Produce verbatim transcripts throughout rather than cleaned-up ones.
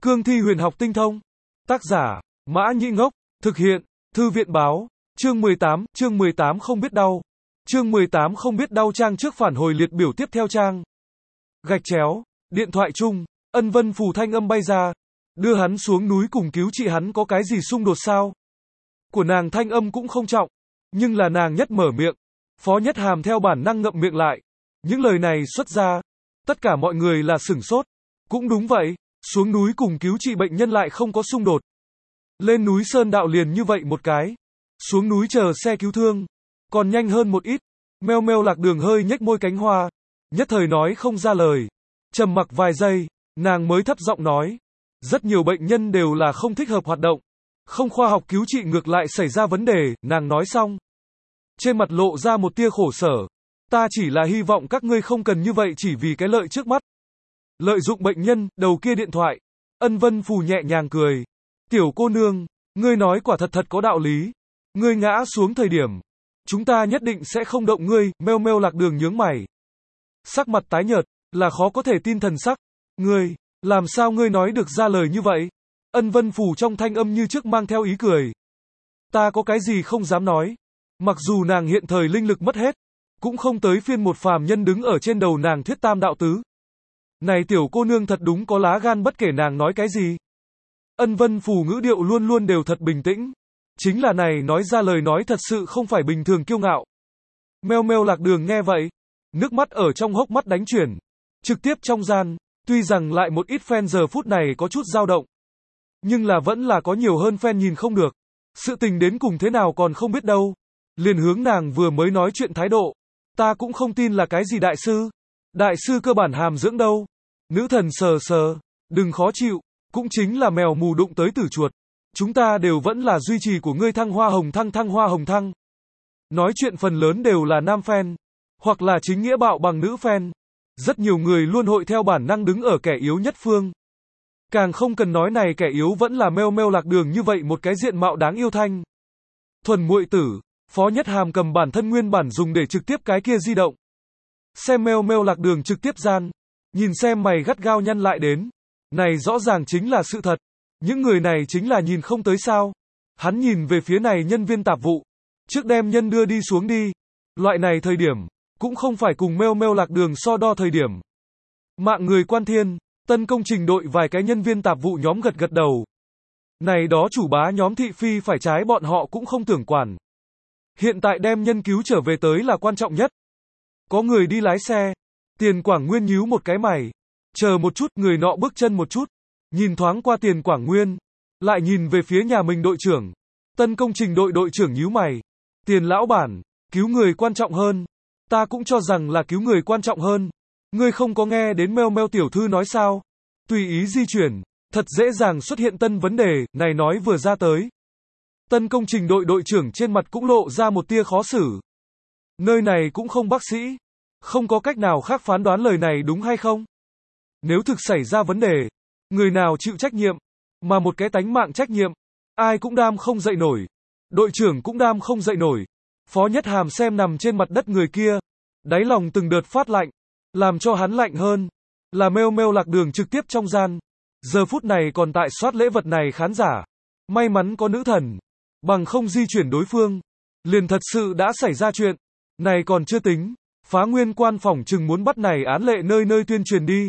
Cương thi huyền học tinh thông. Tác giả, Mã Nhĩ Ngốc. Thực hiện, Thư viện báo. Chương mười tám, chương mười tám không biết đau. Chương mười tám không biết đau trang trước phản hồi liệt biểu tiếp theo trang. Gạch chéo, điện thoại chung, Ân Vân Phù thanh âm bay ra. Đưa hắn xuống núi cùng cứu chị hắn có cái gì xung đột sao? Của nàng thanh âm cũng không trọng, nhưng là nàng nhất mở miệng. Phó Nhất Hàm theo bản năng ngậm miệng lại. Những lời này xuất ra, tất cả mọi người là sửng sốt. Cũng đúng vậy, xuống núi cùng cứu trị bệnh nhân lại không có xung đột. Lên núi Sơn Đạo liền như vậy một cái. Xuống núi chờ xe cứu thương, còn nhanh hơn một ít. Meo meo Lạc Đường hơi nhếch môi cánh hoa, nhất thời nói không ra lời. Trầm mặc vài giây, nàng mới thấp giọng nói. Rất nhiều bệnh nhân đều là không thích hợp hoạt động. Không khoa học cứu trị ngược lại xảy ra vấn đề, nàng nói xong. Trên mặt lộ ra một tia khổ sở. Ta chỉ là hy vọng các ngươi không cần như vậy chỉ vì cái lợi trước mắt. Lợi dụng bệnh nhân, đầu kia điện thoại. Ân Vân Phù nhẹ nhàng cười. Tiểu cô nương, ngươi nói quả thật thật có đạo lý. Ngươi ngã xuống thời điểm, chúng ta nhất định sẽ không động ngươi. Meo meo Lạc Đường nhướng mày. Sắc mặt tái nhợt, là khó có thể tin thần sắc. Ngươi, làm sao ngươi nói được ra lời như vậy? Ân Vân Phù trong thanh âm như trước mang theo ý cười. Ta có cái gì không dám nói. Mặc dù nàng hiện thời linh lực mất hết, cũng không tới phiên một phàm nhân đứng ở trên đầu nàng thuyết tam đạo tứ. Này tiểu cô nương thật đúng có lá gan bất kể nàng nói cái gì. Ân Vân Phù ngữ điệu luôn luôn đều thật bình tĩnh. Chính là này nói ra lời nói thật sự không phải bình thường kiêu ngạo. Meo meo Lạc Đường nghe vậy, nước mắt ở trong hốc mắt đánh chuyển. Trực tiếp trong gian, tuy rằng lại một ít fan giờ phút này có chút dao động. Nhưng là vẫn là có nhiều hơn fan nhìn không được. Sự tình đến cùng thế nào còn không biết đâu. Liền hướng nàng vừa mới nói chuyện thái độ. Ta cũng không tin là cái gì đại sư. Đại sư cơ bản hàm dưỡng đâu. Nữ thần sờ sờ. Đừng khó chịu. Cũng chính là mèo mù đụng tới tử chuột. Chúng ta đều vẫn là duy trì của ngươi thăng hoa hồng thăng thăng hoa hồng thăng. Nói chuyện phần lớn đều là nam fan. Hoặc là chính nghĩa bạo bằng nữ fan. Rất nhiều người luôn hội theo bản năng đứng ở kẻ yếu nhất phương. Càng không cần nói này kẻ yếu vẫn là meo meo Lạc Đường như vậy một cái diện mạo đáng yêu thanh. Thuần muội tử, Phó Nhất Hàm cầm bản thân nguyên bản dùng để trực tiếp cái kia di động. Xem meo meo Lạc Đường trực tiếp gian. Nhìn xem mày gắt gao nhăn lại đến. Này rõ ràng chính là sự thật. Những người này chính là nhìn không tới sao. Hắn nhìn về phía này nhân viên tạp vụ. Trước đem nhân đưa đi xuống đi. Loại này thời điểm, cũng không phải cùng meo meo Lạc Đường so đo thời điểm. Mạng người quan thiên, tân công trình đội vài cái nhân viên tạp vụ nhóm gật gật đầu. Này đó chủ bá nhóm thị phi phải trái bọn họ cũng không tưởng quản. Hiện tại đem nhân cứu trở về tới là quan trọng nhất. Có người đi lái xe. Tiền Quảng Nguyên nhíu một cái mày. Chờ một chút, người nọ bước chân một chút. Nhìn thoáng qua Tiền Quảng Nguyên. Lại nhìn về phía nhà mình đội trưởng. Tân công trình đội đội trưởng nhíu mày. Tiền lão bản, cứu người quan trọng hơn. Ta cũng cho rằng là cứu người quan trọng hơn. Ngươi không có nghe đến meo meo tiểu thư nói sao? Tùy ý di chuyển. Thật dễ dàng xuất hiện tân vấn đề, này nói vừa ra tới. Tân công trình đội đội trưởng trên mặt cũng lộ ra một tia khó xử. Nơi này cũng không bác sĩ. Không có cách nào khác phán đoán lời này đúng hay không? Nếu thực xảy ra vấn đề, người nào chịu trách nhiệm? Mà một cái tánh mạng trách nhiệm, ai cũng đam không dậy nổi. Đội trưởng cũng đam không dậy nổi. Phó Nhất Hàm xem nằm trên mặt đất người kia. Đáy lòng từng đợt phát lạnh. Làm cho hắn lạnh hơn. Là meo meo Lạc Đường trực tiếp trong gian. Giờ phút này còn tại soát lễ vật này khán giả. May mắn có nữ thần. Bằng không di chuyển đối phương. Liền thật sự đã xảy ra chuyện. Này còn chưa tính. Phá Nguyên quan phỏng chừng muốn bắt này án lệ nơi nơi tuyên truyền đi.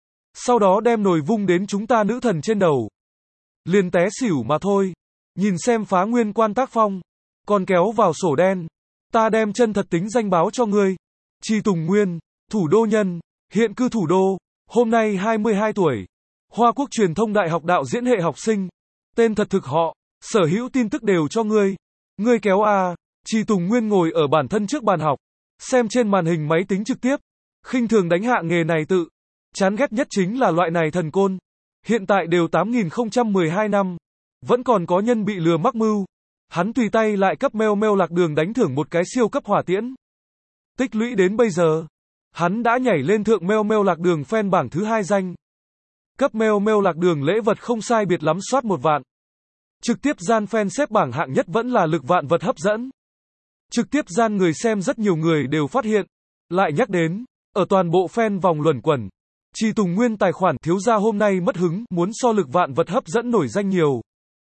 Sau đó đem nồi vung đến chúng ta nữ thần trên đầu. Liền té xỉu mà thôi. Nhìn xem Phá Nguyên quan tác phong. Còn kéo vào sổ đen. Ta đem chân thật tính danh báo cho ngươi. Tri Tùng Nguyên, thủ đô nhân, hiện cư thủ đô, hôm nay hai mươi hai tuổi. Hoa Quốc Truyền thông Đại học đạo diễn hệ học sinh. Tên thật thực họ, sở hữu tin tức đều cho ngươi. Ngươi kéo a. Tri Tùng Nguyên ngồi ở bản thân trước bàn học. Xem trên màn hình máy tính trực tiếp. Khinh thường đánh hạ nghề này tự. Chán ghét nhất chính là loại này thần côn. Hiện tại đều tám nghìn không trăm mười hai năm. Vẫn còn có nhân bị lừa mắc mưu. Hắn tùy tay lại cấp meo meo Lạc Đường đánh thưởng một cái siêu cấp hỏa tiễn. Tích lũy đến bây giờ. Hắn đã nhảy lên thượng meo meo Lạc Đường fan bảng thứ hai danh. Cấp meo meo Lạc Đường lễ vật không sai biệt lắm soát một vạn. Trực tiếp gian fan xếp bảng hạng nhất vẫn là lực vạn vật hấp dẫn. Trực tiếp gian người xem rất nhiều người đều phát hiện. Lại nhắc đến, ở toàn bộ fan vòng luẩn quẩn. Trì Tùng Nguyên tài khoản thiếu gia hôm nay mất hứng, muốn so lực vạn vật hấp dẫn nổi danh nhiều.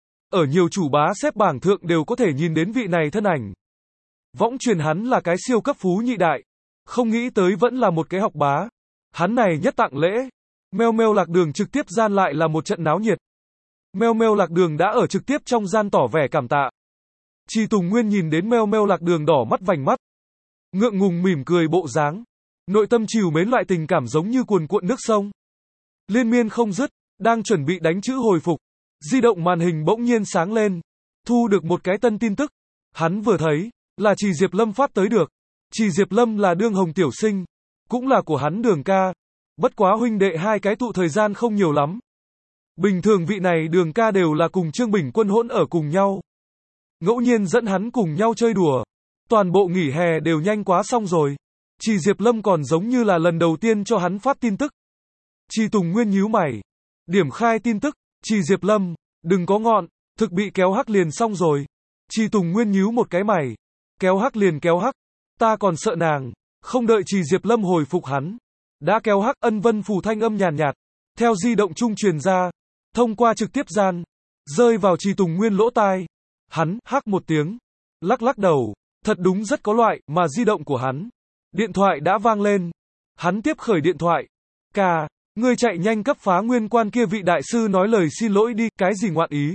Ở nhiều chủ bá xếp bảng thượng đều có thể nhìn đến vị này thân ảnh. Võng truyền hắn là cái siêu cấp phú nhị đại. Không nghĩ tới vẫn là một cái học bá. Hắn này nhất tặng lễ. Meo meo lạc đường trực tiếp gian lại là một trận náo nhiệt. Meo meo lạc đường đã ở trực tiếp trong gian tỏ vẻ cảm tạ. Trì Tùng Nguyên nhìn đến meo meo lạc đường đỏ mắt vành mắt. Ngượng ngùng mỉm cười bộ dáng. Nội tâm trìu mến loại tình cảm giống như cuồn cuộn nước sông. Liên miên không dứt, đang chuẩn bị đánh chữ hồi phục. Di động màn hình bỗng nhiên sáng lên. Thu được một cái tân tin tức. Hắn vừa thấy, là Trì Diệp Lâm phát tới được. Trì Diệp Lâm là đương hồng tiểu sinh. Cũng là của hắn Đường ca. Bất quá huynh đệ hai cái tụ thời gian không nhiều lắm. Bình thường vị này Đường ca đều là cùng Trương Bình Quân hỗn ở cùng nhau. Ngẫu nhiên dẫn hắn cùng nhau chơi đùa. Toàn bộ nghỉ hè đều nhanh quá xong rồi. Trì Diệp Lâm còn giống như là lần đầu tiên cho hắn phát tin tức. Trì Tùng Nguyên nhíu mày. Điểm khai tin tức. Trì Diệp Lâm, đừng có ngọn, thực bị kéo hắc liền xong rồi. Trì Tùng Nguyên nhíu một cái mày. Kéo hắc liền kéo hắc. Ta còn sợ nàng. Không đợi Trì Diệp Lâm hồi phục hắn. Đã kéo hắc ân vân phủ thanh âm nhàn nhạt. Theo di động trung truyền ra. Thông qua trực tiếp gian. Rơi vào Trì Tùng Nguyên lỗ tai. Hắn, hắc một tiếng. Lắc lắc đầu. Thật đúng rất có loại, mà di động của hắn. Điện thoại đã vang lên. Hắn tiếp khởi điện thoại. Ca, ngươi chạy nhanh cấp phá nguyên quan kia vị đại sư nói lời xin lỗi đi, cái gì ngoạn ý.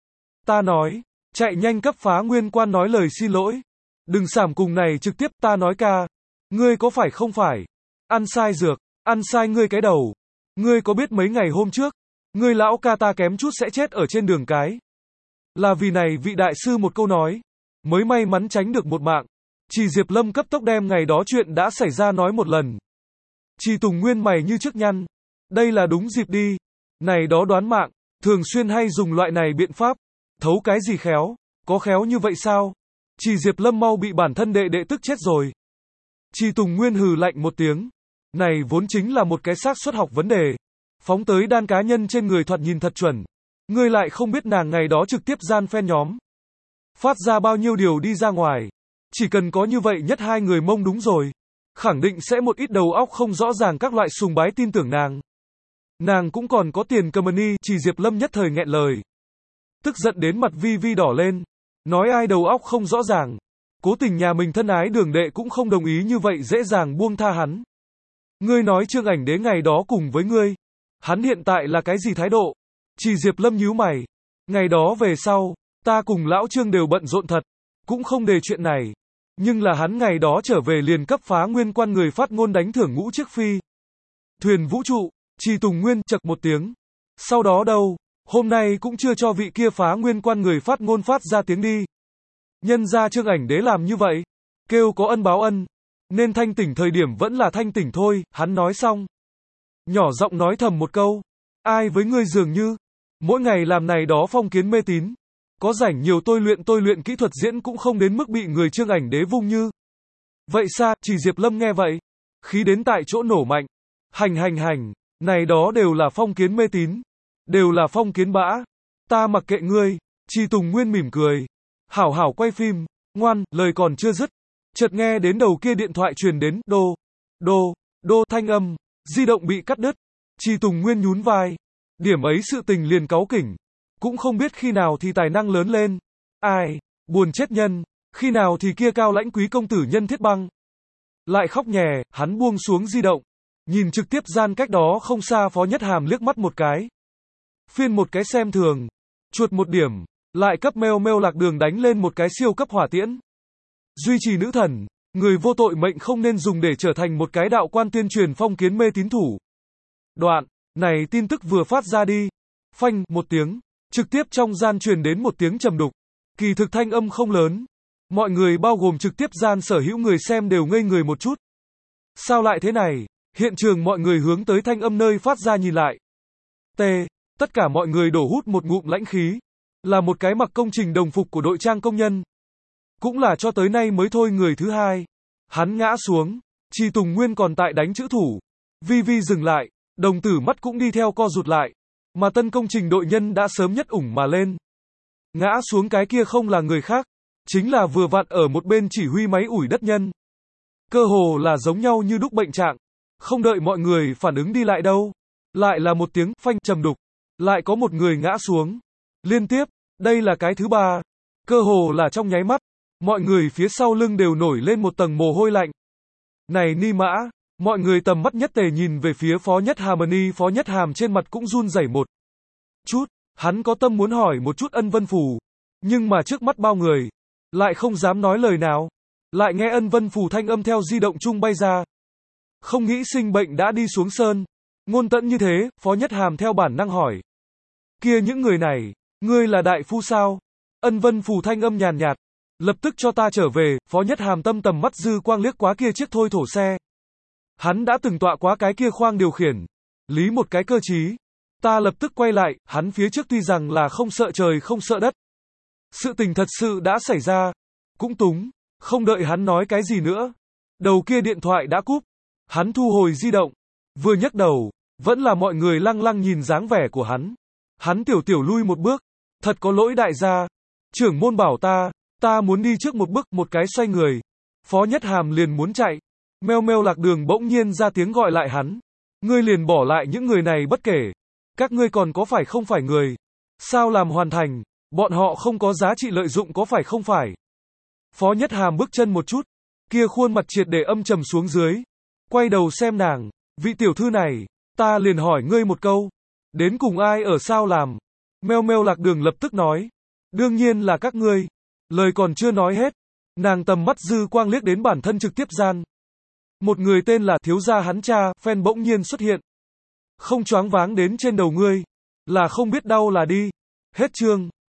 Ta nói, chạy nhanh cấp phá nguyên quan nói lời xin lỗi. Đừng sảm cùng này trực tiếp, ta nói ca. Ngươi có phải không phải? Ăn sai dược, ăn sai ngươi cái đầu. Ngươi có biết mấy ngày hôm trước, ngươi lão ca ta kém chút sẽ chết ở trên đường cái. Là vì này vị đại sư một câu nói, mới may mắn tránh được một mạng. Trì Diệp Lâm cấp tốc đem ngày đó chuyện đã xảy ra nói một lần. Trì Tùng Nguyên mày như trước nhăn. Đây là đúng dịp đi. Này đó đoán mạng, thường xuyên hay dùng loại này biện pháp. Thấu cái gì khéo, có khéo như vậy sao? Trì Diệp Lâm mau bị bản thân đệ đệ tức chết rồi. Trì Tùng Nguyên hừ lạnh một tiếng. Này vốn chính là một cái xác suất học vấn đề. Phóng tới đan cá nhân trên người thoạt nhìn thật chuẩn. Ngươi lại không biết nàng ngày đó trực tiếp gian phen nhóm. Phát ra bao nhiêu điều đi ra ngoài. Chỉ cần có như vậy nhất hai người mông đúng rồi. Khẳng định sẽ một ít đầu óc không rõ ràng các loại sùng bái tin tưởng nàng. Nàng cũng còn có tiền cầm money. Trì Diệp Lâm nhất thời nghẹn lời. Tức giận đến mặt vi vi đỏ lên. Nói ai đầu óc không rõ ràng. Cố tình nhà mình thân ái Đường đệ cũng không đồng ý như vậy dễ dàng buông tha hắn. Ngươi nói Trương Ảnh Đế ngày đó cùng với ngươi. Hắn hiện tại là cái gì thái độ? Trì Diệp Lâm nhíu mày. Ngày đó về sau, ta cùng lão Trương đều bận rộn thật. Cũng không đề chuyện này. Nhưng là hắn ngày đó trở về liền cấp phá nguyên quan người phát ngôn đánh thưởng ngũ chiếc phi. Thuyền vũ trụ, Trì Tùng Nguyên chật một tiếng. Sau đó đâu, hôm nay cũng chưa cho vị kia phá nguyên quan người phát ngôn phát ra tiếng đi. Nhân ra Trương Ảnh Đế làm như vậy. Kêu có ân báo ân. Nên thanh tỉnh thời điểm vẫn là thanh tỉnh thôi, hắn nói xong. Nhỏ giọng nói thầm một câu. Ai với ngươi dường như. Mỗi ngày làm này đó phong kiến mê tín. Có rảnh nhiều tôi luyện tôi luyện kỹ thuật diễn cũng không đến mức bị người Trương Ảnh Đế vung như. Vậy sao, Trì Diệp Lâm nghe vậy. Khí đến tại chỗ nổ mạnh. Hành hành hành, này đó đều là phong kiến mê tín. Đều là phong kiến bã. Ta mặc kệ ngươi. Trì Tùng Nguyên mỉm cười. Hảo hảo quay phim. Ngoan, lời còn chưa dứt. Chợt nghe đến đầu kia điện thoại truyền đến, đô, đô, đô thanh âm. Di động bị cắt đứt. Trì Tùng Nguyên nhún vai. Điểm ấy sự tình liền cáu kỉnh. Cũng không biết khi nào thì tài năng lớn lên. Ai, buồn chết nhân, khi nào thì kia cao lãnh quý công tử Nhân Thiết Băng. Lại khóc nhè, hắn buông xuống di động. Nhìn trực tiếp gian cách đó không xa Phó Nhất Hàm liếc mắt một cái. Phiên một cái xem thường. Chuột một điểm. Lại cấp meo meo lạc đường đánh lên một cái siêu cấp hỏa tiễn. Duy trì nữ thần. Người vô tội mệnh không nên dùng để trở thành một cái đạo quan tuyên truyền phong kiến mê tín thủ. Đoạn. Này tin tức vừa phát ra đi. Phanh, một tiếng. Trực tiếp trong gian truyền đến một tiếng trầm đục. Kỳ thực thanh âm không lớn. Mọi người bao gồm trực tiếp gian sở hữu người xem đều ngây người một chút. Sao lại thế này? Hiện trường mọi người hướng tới thanh âm nơi phát ra nhìn lại. T. Tất cả mọi người đổ hút một ngụm lãnh khí. Là một cái mặc công trình đồng phục của đội trang công nhân. Cũng là cho tới nay mới thôi người thứ hai. Hắn ngã xuống. Trì Tùng Nguyên còn tại đánh chữ thủ. Vi Vi dừng lại. Đồng tử mắt cũng đi theo co rụt lại. Mà tân công trình đội nhân đã sớm nhất ủng mà lên. Ngã xuống cái kia không là người khác. Chính là vừa vặn ở một bên chỉ huy máy ủi đất nhân. Cơ hồ là giống nhau như đúc bệnh trạng. Không đợi mọi người phản ứng đi lại đâu. Lại là một tiếng phanh trầm đục. Lại có một người ngã xuống. Liên tiếp, đây là cái thứ ba. Cơ hồ là trong nháy mắt. Mọi người phía sau lưng đều nổi lên một tầng mồ hôi lạnh. Này Ni Mã, mọi người tầm mắt nhất tề nhìn về phía Phó Nhất Harmony, Phó Nhất Hàm trên mặt cũng run rẩy một chút, hắn có tâm muốn hỏi một chút Ân Vân Phù, nhưng mà trước mắt bao người, lại không dám nói lời nào, lại nghe Ân Vân Phù thanh âm theo di động chung bay ra. Không nghĩ sinh bệnh đã đi xuống sơn, ngôn tẫn như thế, Phó Nhất Hàm theo bản năng hỏi. Kia những người này, ngươi là đại phu sao? Ân Vân Phù thanh âm nhàn nhạt, lập tức cho ta trở về. Phó Nhất Hàm tâm tầm mắt dư quang liếc quá kia chiếc thôi thổ xe. Hắn đã từng tọa quá cái kia khoang điều khiển, lý một cái cơ trí. Ta lập tức quay lại, hắn phía trước tuy rằng là không sợ trời không sợ đất. Sự tình thật sự đã xảy ra. Cũng túng, không đợi hắn nói cái gì nữa. Đầu kia điện thoại đã cúp. Hắn thu hồi di động. Vừa nhấc đầu, vẫn là mọi người lăng lăng nhìn dáng vẻ của hắn. Hắn tiểu tiểu lui một bước. Thật có lỗi đại gia. Trưởng môn bảo ta, ta muốn đi trước một bước, một cái xoay người. Phó Nhất Hàm liền muốn chạy. Meo meo Lạc Đường bỗng nhiên ra tiếng gọi lại hắn. Ngươi liền bỏ lại những người này bất kể. Các ngươi còn có phải không phải người? Sao làm hoàn thành? Bọn họ không có giá trị lợi dụng có phải không phải? Phó Nhất Hàm bước chân một chút. Kia khuôn mặt triệt để âm trầm xuống dưới. Quay đầu xem nàng. Vị tiểu thư này, ta liền hỏi ngươi một câu. Đến cùng ai ở sao làm? Meo meo Lạc Đường lập tức nói. Đương nhiên là các ngươi. Lời còn chưa nói hết. Nàng tầm mắt dư quang liếc đến bản thân trực tiếp gian. Một người tên là thiếu gia hắn cha, phen bỗng nhiên xuất hiện. Không choáng váng đến trên đầu ngươi. Là không biết đau là đi. Hết chương.